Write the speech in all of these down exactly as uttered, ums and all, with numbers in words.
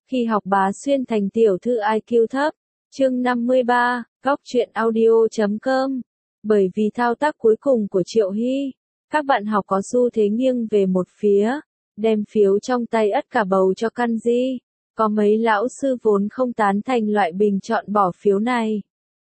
Khi học bá xuyên thành tiểu thư i kiu thấp. Chương năm mươi ba, góc truyện audio chấm com. Bởi vì thao tác cuối cùng của Triệu Hy, các bạn học có xu thế nghiêng về một phía, đem phiếu trong tay ất cả bầu cho Kanji. Có mấy lão sư vốn không tán thành loại bình chọn bỏ phiếu này.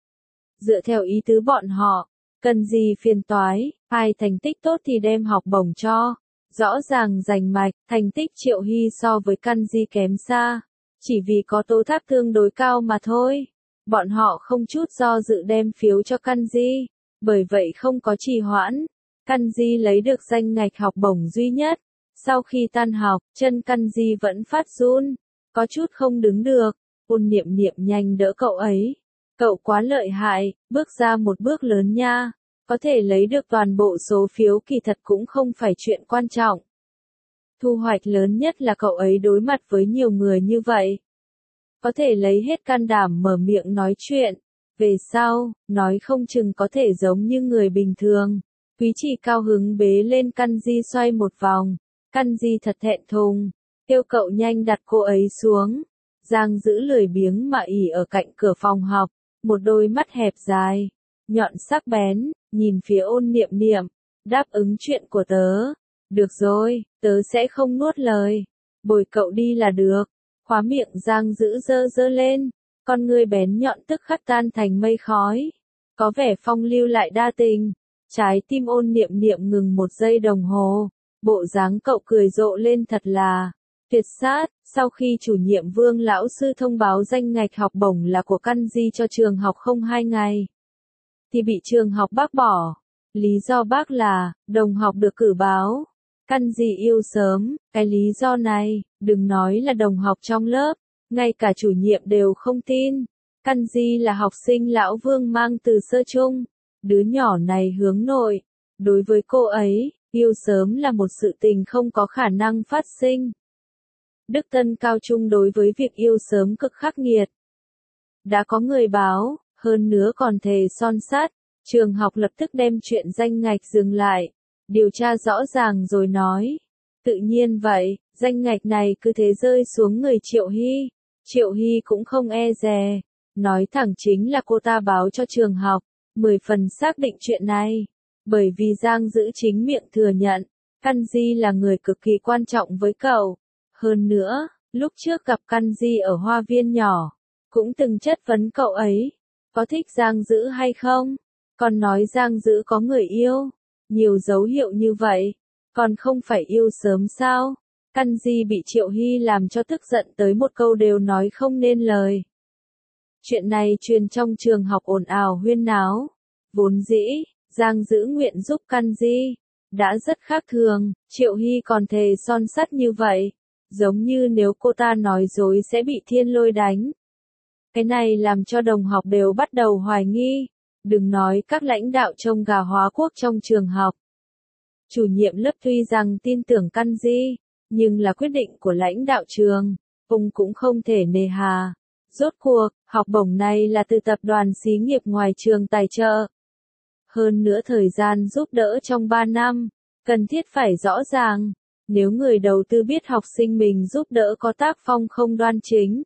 Dựa theo ý tứ bọn họ, cần gì phiền toái, ai thành tích tốt thì đem học bổng cho. Rõ ràng rành mạch, thành tích Triệu Hy so với Kanji kém xa, chỉ vì có tố thác tương đối cao mà thôi. Bọn họ không chút do dự đem phiếu cho Kanji, bởi vậy không có trì hoãn. Kanji lấy được danh ngạch học bổng duy nhất. Sau khi tan học, chân Kanji vẫn phát run, có chút không đứng được. Ôn Niệm Niệm nhanh đỡ cậu ấy. Cậu quá lợi hại, bước ra một bước lớn nha. Có thể lấy được toàn bộ số phiếu kỳ thật cũng không phải chuyện quan trọng. Thu hoạch lớn nhất là cậu ấy đối mặt với nhiều người như vậy. Có thể lấy hết can đảm mở miệng nói chuyện. Về sau, nói không chừng có thể giống như người bình thường. Quý Trì cao hứng bế lên Kanji xoay một vòng. Kanji thật thẹn thùng, kêu cậu nhanh đặt cô ấy xuống. Giang giữ lười biếng mà ỉ ở cạnh cửa phòng học, một đôi mắt hẹp dài, nhọn sắc bén, nhìn phía Ôn Niệm Niệm, đáp ứng chuyện của tớ. Được rồi, tớ sẽ không nuốt lời, bồi cậu đi là được. Khóa miệng Giang giữ dơ dơ lên, con ngươi bén nhọn tức khắc tan thành mây khói. Có vẻ phong lưu lại đa tình. Trái tim Ôn Niệm Niệm ngừng một giây đồng hồ. Bộ dáng cậu cười rộ lên thật là tuyệt sát. Sau khi chủ nhiệm Vương lão sư thông báo danh ngạch học bổng là của Kanji cho trường học không hai ngày, thì bị trường học bác bỏ. Lý do bác là, đồng học được cử báo. Kanji yêu sớm, cái lý do này, đừng nói là đồng học trong lớp, ngay cả chủ nhiệm đều không tin. Kanji là học sinh lão Vương mang từ sơ chung, đứa nhỏ này hướng nội. Đối với cô ấy, yêu sớm là một sự tình không có khả năng phát sinh. Đức Tân cao trung đối với việc yêu sớm cực khắc nghiệt. Đã có người báo, hơn nữa còn thề son sắt, trường học lập tức đem chuyện danh ngạch dừng lại, điều tra rõ ràng rồi nói. Tự nhiên vậy, danh ngạch này cứ thế rơi xuống người Triệu Hy. Triệu Hy cũng không e dè, nói thẳng chính là cô ta báo cho trường học, mười phần xác định chuyện này. Bởi vì Giang giữ chính miệng thừa nhận, Kanji là người cực kỳ quan trọng với cậu. Hơn nữa, lúc trước gặp Kanji ở hoa viên nhỏ, cũng từng chất vấn cậu ấy, có thích Giang giữ hay không? Còn nói Giang giữ có người yêu. Nhiều dấu hiệu như vậy, còn không phải yêu sớm sao? Kanji bị Triệu Hy làm cho tức giận tới một câu đều nói không nên lời. Chuyện này truyền trong trường học ồn ào huyên náo. Vốn dĩ, Giang giữ nguyện giúp Kanji, đã rất khác thường, Triệu Hy còn thề son sắt như vậy, giống như nếu cô ta nói dối sẽ bị thiên lôi đánh. Cái này làm cho đồng học đều bắt đầu hoài nghi, đừng nói các lãnh đạo trông gà hóa quốc trong trường học. Chủ nhiệm lớp tuy rằng tin tưởng Kanji, nhưng là quyết định của lãnh đạo trường, ông cũng không thể nề hà. Rốt cuộc, học bổng này là từ tập đoàn xí nghiệp ngoài trường tài trợ. Hơn nữa thời gian giúp đỡ trong ba năm, cần thiết phải rõ ràng. Nếu người đầu tư biết học sinh mình giúp đỡ có tác phong không đoan chính,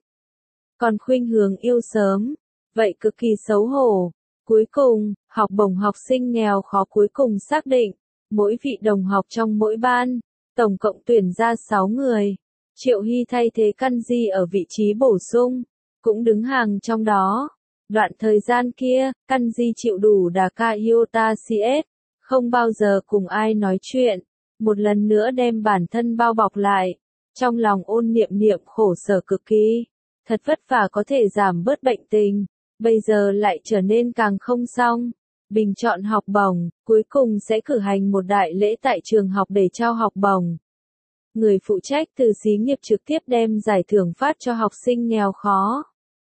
còn khuynh hướng yêu sớm, vậy cực kỳ xấu hổ. Cuối cùng, học bổng học sinh nghèo khó cuối cùng xác định, mỗi vị đồng học trong mỗi ban, tổng cộng tuyển ra sáu người. Triệu Hy thay thế Kanji ở vị trí bổ sung, cũng đứng hàng trong đó. Đoạn thời gian kia, Kanji chịu đủ đà ca iota cs, không bao giờ cùng ai nói chuyện, một lần nữa đem bản thân bao bọc lại. Trong lòng Ôn Niệm Niệm khổ sở cực kỳ, thật vất vả có thể giảm bớt bệnh tình, bây giờ lại trở nên càng không xong. Bình chọn học bổng, cuối cùng sẽ cử hành một đại lễ tại trường học để trao học bổng. Người phụ trách từ xí nghiệp trực tiếp đem giải thưởng phát cho học sinh nghèo khó.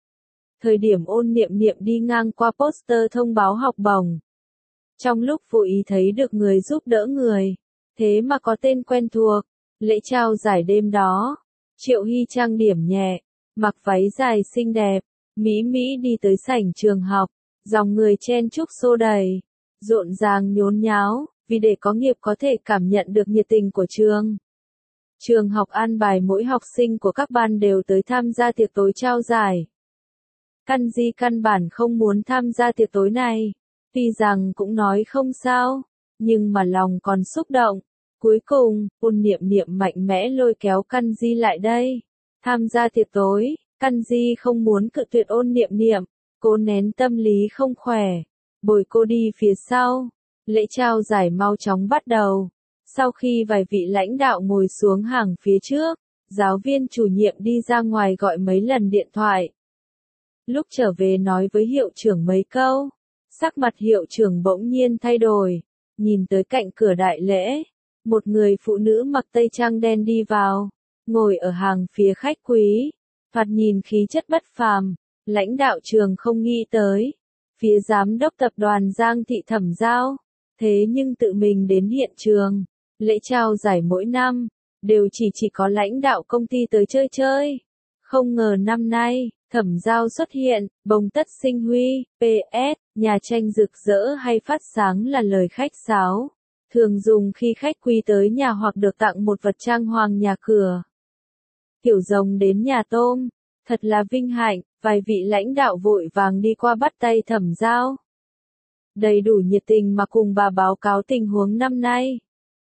Thời điểm Ôn Niệm Niệm đi ngang qua poster thông báo học bổng, trong lúc vô ý thấy được người giúp đỡ người, thế mà có tên quen thuộc. Lễ trao giải đêm đó, Triệu Hy trang điểm nhẹ, mặc váy dài xinh đẹp, mỹ mỹ đi tới sảnh trường học, dòng người chen chúc xô đầy, rộn ràng nhốn nháo, vì để có nghiệp có thể cảm nhận được nhiệt tình của trường. Trường học an bài mỗi học sinh của các ban đều tới tham gia tiệc tối trao giải. Kanji căn bản không muốn tham gia tiệc tối này, tuy rằng cũng nói không sao, nhưng mà lòng còn xúc động. Cuối cùng, Ôn Niệm Niệm mạnh mẽ lôi kéo Kanji lại đây. Tham gia tiệc tối, Kanji không muốn cự tuyệt Ôn Niệm Niệm, cô nén tâm lý không khỏe, bồi cô đi phía sau. Lễ trao giải mau chóng bắt đầu. Sau khi vài vị lãnh đạo ngồi xuống hàng phía trước, giáo viên chủ nhiệm đi ra ngoài gọi mấy lần điện thoại. Lúc trở về nói với hiệu trưởng mấy câu, sắc mặt hiệu trưởng bỗng nhiên thay đổi, nhìn tới cạnh cửa đại lễ, một người phụ nữ mặc tây trang đen đi vào, ngồi ở hàng phía khách quý, thoạt nhìn khí chất bất phàm, lãnh đạo trường không nghĩ tới, phía giám đốc tập đoàn Giang Thị Thẩm Giao, thế nhưng tự mình đến hiện trường. Lễ trao giải mỗi năm, đều chỉ chỉ có lãnh đạo công ty tới chơi chơi. Không ngờ năm nay, Thẩm Giao xuất hiện, bồng tất sinh huy, pê ét, nhà tranh rực rỡ hay phát sáng là lời khách sáo. Thường dùng khi khách quý tới nhà hoặc được tặng một vật trang hoàng nhà cửa. Kiểu rồng đến nhà tôm, thật là vinh hạnh, vài vị lãnh đạo vội vàng đi qua bắt tay Thẩm Giao. Đầy đủ nhiệt tình mà cùng bà báo cáo tình huống năm nay.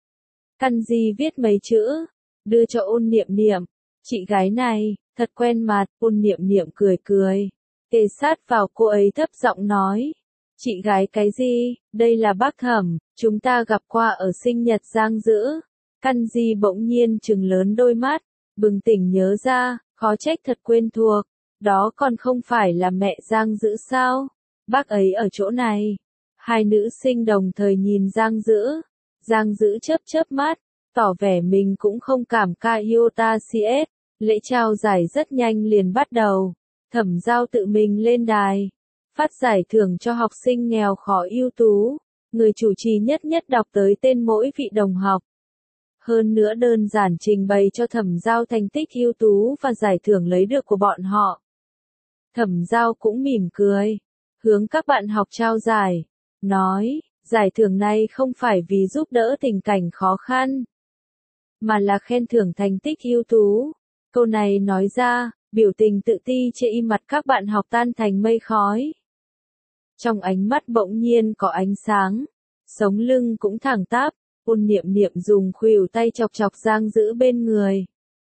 Kanji viết mấy chữ, đưa cho Ôn Niệm Niệm, chị gái này, thật quen mặt. Ôn Niệm Niệm cười cười, kề sát vào cô ấy thấp giọng nói, chị gái cái gì, đây là bác Thẩm, chúng ta gặp qua ở sinh nhật Giang Dữ. Kanji bỗng nhiên trừng lớn đôi mắt, bừng tỉnh nhớ ra, khó trách thật quen thuộc, đó còn không phải là mẹ Giang Dữ sao, bác ấy ở chỗ này. Hai nữ sinh đồng thời nhìn Giang Dữ. Giang Dữ chớp chớp mắt, tỏ vẻ mình cũng không cảm ca iota cs. Lễ trao giải rất nhanh liền bắt đầu. Thẩm Giao tự mình lên đài, phát giải thưởng cho học sinh nghèo khó ưu tú. Người chủ trì nhất nhất đọc tới tên mỗi vị đồng học. Hơn nữa đơn giản trình bày cho Thẩm Giao thành tích ưu tú và giải thưởng lấy được của bọn họ. Thẩm Giao cũng mỉm cười, hướng các bạn học trao giải, nói, giải thưởng này không phải vì giúp đỡ tình cảnh khó khăn, mà là khen thưởng thành tích ưu tú. Câu này nói ra, biểu tình tự ti trên mặt các bạn học tan thành mây khói. Trong ánh mắt bỗng nhiên có ánh sáng, sống lưng cũng thẳng tắp. Ôn Niệm Niệm dùng khuỷu tay chọc chọc Giang Dữ bên người.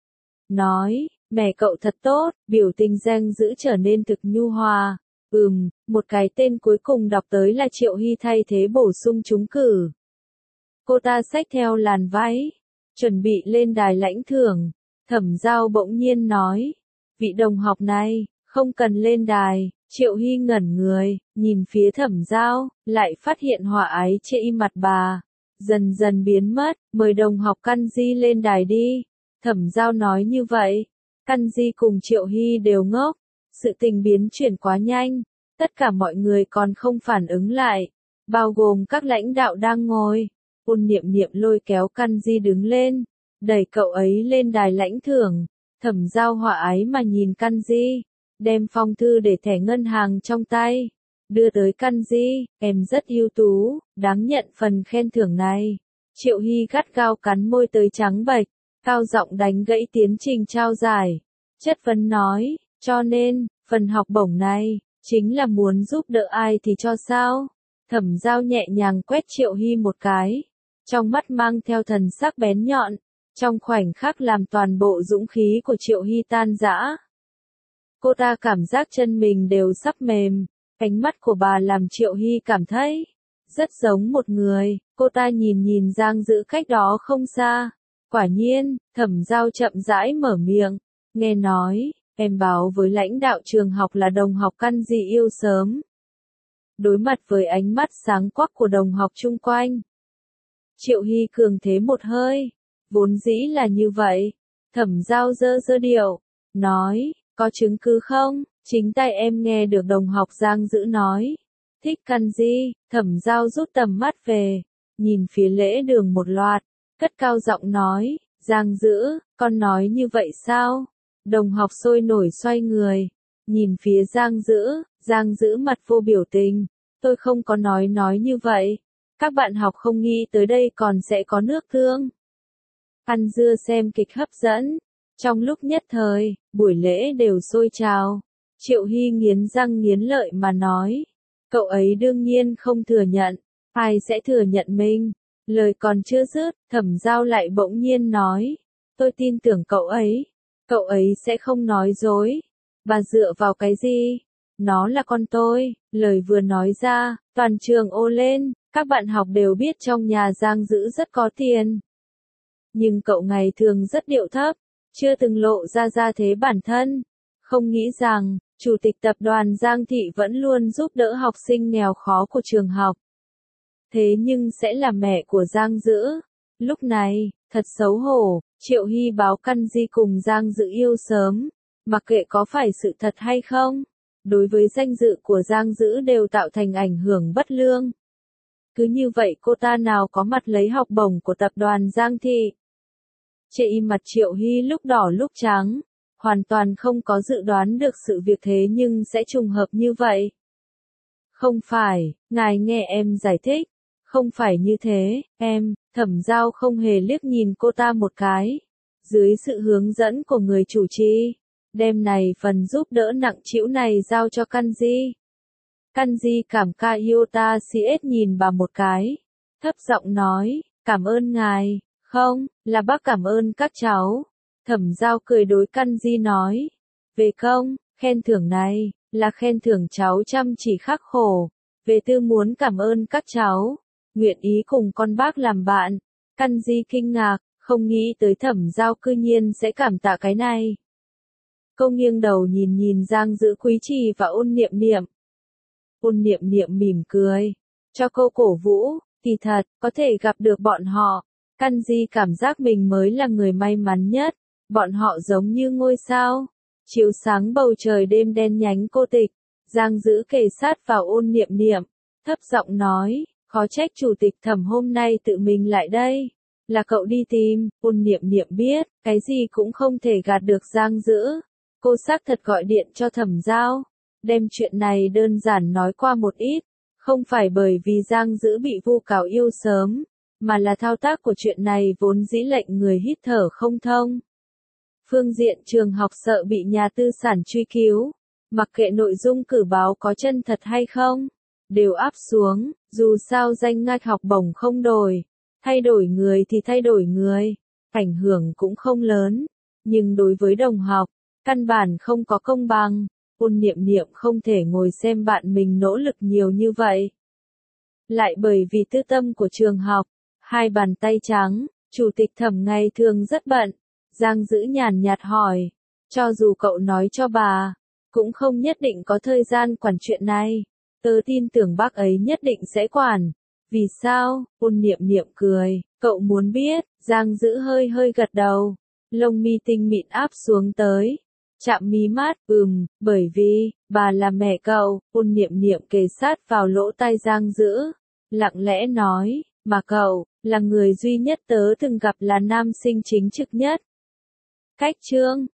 Nói, mẹ cậu thật tốt, biểu tình Giang Dữ trở nên thực nhu hòa. Ừm, một cái tên cuối cùng đọc tới là Triệu Hy thay thế bổ sung trúng cử. Cô ta xách theo làn váy, chuẩn bị lên đài lãnh thưởng. Thẩm Giao bỗng nhiên nói, vị đồng học này, không cần lên đài. Triệu Hy ngẩn người, nhìn phía Thẩm Giao, lại phát hiện hòa ái trên mặt bà. Dần dần biến mất, mời đồng học Kanji lên đài đi. Thẩm Giao nói như vậy, Kanji cùng Triệu Hy đều ngốc. Sự tình biến chuyển quá nhanh, tất cả mọi người còn không phản ứng lại, bao gồm các lãnh đạo đang ngồi. Ôn Niệm Niệm lôi kéo Kanji đứng lên, đẩy cậu ấy lên đài lãnh thưởng. Thẩm Giao hòa ái mà nhìn Kanji, đem phong thư để thẻ ngân hàng trong tay, đưa tới Kanji, em rất ưu tú, đáng nhận phần khen thưởng này. Triệu Hy gắt gao cắn môi tới trắng bệch, cao giọng đánh gãy tiến trình trao giải, chất vấn nói, cho nên, phần học bổng này, chính là muốn giúp đỡ ai thì cho sao? Thẩm Giao nhẹ nhàng quét Triệu Hy một cái, trong mắt mang theo thần sắc bén nhọn, trong khoảnh khắc làm toàn bộ dũng khí của Triệu Hy tan rã. Cô ta cảm giác chân mình đều sắp mềm, ánh mắt của bà làm Triệu Hy cảm thấy rất giống một người. Cô ta nhìn nhìn Giang Dữ cách đó không xa. Quả nhiên, Thẩm Giao chậm rãi mở miệng, nghe nói, em báo với lãnh đạo trường học là đồng học Kanji yêu sớm. Đối mặt với ánh mắt sáng quắc của đồng học chung quanh, Triệu Hy cường thế một hơi, vốn dĩ là như vậy. Thẩm Giao giơ giơ điệu, nói, có chứng cứ không? Chính tay em nghe được đồng học Giang Dữ nói, thích Kanji. Thẩm Giao rút tầm mắt về, nhìn phía lễ đường một loạt, cất cao giọng nói, Giang Dữ, con nói như vậy sao? Đồng học sôi nổi xoay người, nhìn phía Giang Dữ. Giang Dữ mặt vô biểu tình, tôi không có nói nói như vậy. Các bạn học không nghĩ tới đây còn sẽ có nước tương. ăn dưa xem kịch hấp dẫn. Trong lúc nhất thời, buổi lễ đều sôi trào. Triệu Hy nghiến răng nghiến lợi mà nói. Cậu ấy đương nhiên không thừa nhận. Ai sẽ thừa nhận mình? Lời còn chưa dứt, Thẩm Giao lại bỗng nhiên nói. Tôi tin tưởng cậu ấy. Cậu ấy sẽ không nói dối. Bà dựa vào cái gì? Nó là con tôi. Lời vừa nói ra, toàn trường ồ lên. Các bạn học đều biết trong nhà Giang Dữ rất có tiền. Nhưng cậu ngày thường rất điệu thấp, chưa từng lộ ra ra thế bản thân. Không nghĩ rằng, chủ tịch tập đoàn Giang Thị vẫn luôn giúp đỡ học sinh nghèo khó của trường học. Thế nhưng sẽ là mẹ của Giang Dữ. Lúc này, thật xấu hổ, Triệu Hy báo Căn Di cùng Giang Dữ yêu sớm. Mặc kệ có phải sự thật hay không, đối với danh dự của Giang Dữ đều tạo thành ảnh hưởng bất lương. Cứ như vậy cô ta nào có mặt lấy học bổng của tập đoàn Giang Thị. Chệ mặt Triệu Hy lúc đỏ lúc trắng, hoàn toàn không có dự đoán được sự việc thế nhưng sẽ trùng hợp như vậy. Không phải, ngài nghe em giải thích, không phải như thế, em, Thẩm Giao không hề liếc nhìn cô ta một cái. Dưới sự hướng dẫn của người chủ trì, đem này phần giúp đỡ nặng trĩu này giao cho Căn Di. Căn Di cảm ca Iota Siết nhìn bà một cái, thấp giọng nói, cảm ơn ngài, không, là bác cảm ơn các cháu. Thẩm Giao cười đối Căn Di nói, về công, khen thưởng này, là khen thưởng cháu chăm chỉ khắc khổ, về tư muốn cảm ơn các cháu, nguyện ý cùng con bác làm bạn. Căn Di kinh ngạc, không nghĩ tới Thẩm Giao cư nhiên sẽ cảm tạ cái này. Cô nghiêng đầu nhìn nhìn Giang Dữ Quý Trì và Ôn Niệm Niệm. Ôn Niệm Niệm mỉm cười, cho cô cổ vũ, kỳ thật, có thể gặp được bọn họ. Căn Di cảm giác mình mới là người may mắn nhất, bọn họ giống như ngôi sao, chiếu sáng bầu trời đêm đen nhánh cô tịch. Giang Dữ kề sát vào Ôn Niệm Niệm, thấp giọng nói, khó trách chủ tịch Thẩm hôm nay tự mình lại đây. Là cậu đi tìm. Ôn Niệm Niệm biết, cái gì cũng không thể gạt được Giang Dữ. Cô xác thật gọi điện cho Thẩm Giao, đem chuyện này đơn giản nói qua một ít, không phải bởi vì Giang Dữ bị vu cáo yêu sớm, mà là thao tác của chuyện này vốn dĩ lệnh người hít thở không thông. Phương diện trường học sợ bị nhà tư sản truy cứu, mặc kệ nội dung cử báo có chân thật hay không, đều áp xuống, dù sao danh ngạch học bổng không đổi, thay đổi người thì thay đổi người, ảnh hưởng cũng không lớn, nhưng đối với đồng học, căn bản không có công bằng. Ôn Niệm Niệm không thể ngồi xem bạn mình nỗ lực nhiều như vậy. Lại bởi vì tư tâm của trường học, hai bàn tay trắng, chủ tịch Thẩm ngày thường rất bận. Giang Dữ nhàn nhạt hỏi, cho dù cậu nói cho bà, cũng không nhất định có thời gian quản chuyện này. Tớ tin tưởng bác ấy nhất định sẽ quản. Vì sao? Ôn Niệm Niệm cười, cậu muốn biết. Giang Dữ hơi hơi gật đầu, lông mi tinh mịn áp xuống tới. Chạm mí mắt, ừm, bởi vì, bà là mẹ cậu. Ôn Niệm Niệm kề sát vào lỗ tai Giang Dữ, lặng lẽ nói, mà cậu, là người duy nhất tớ từng gặp là nam sinh chính trực nhất. Cách chương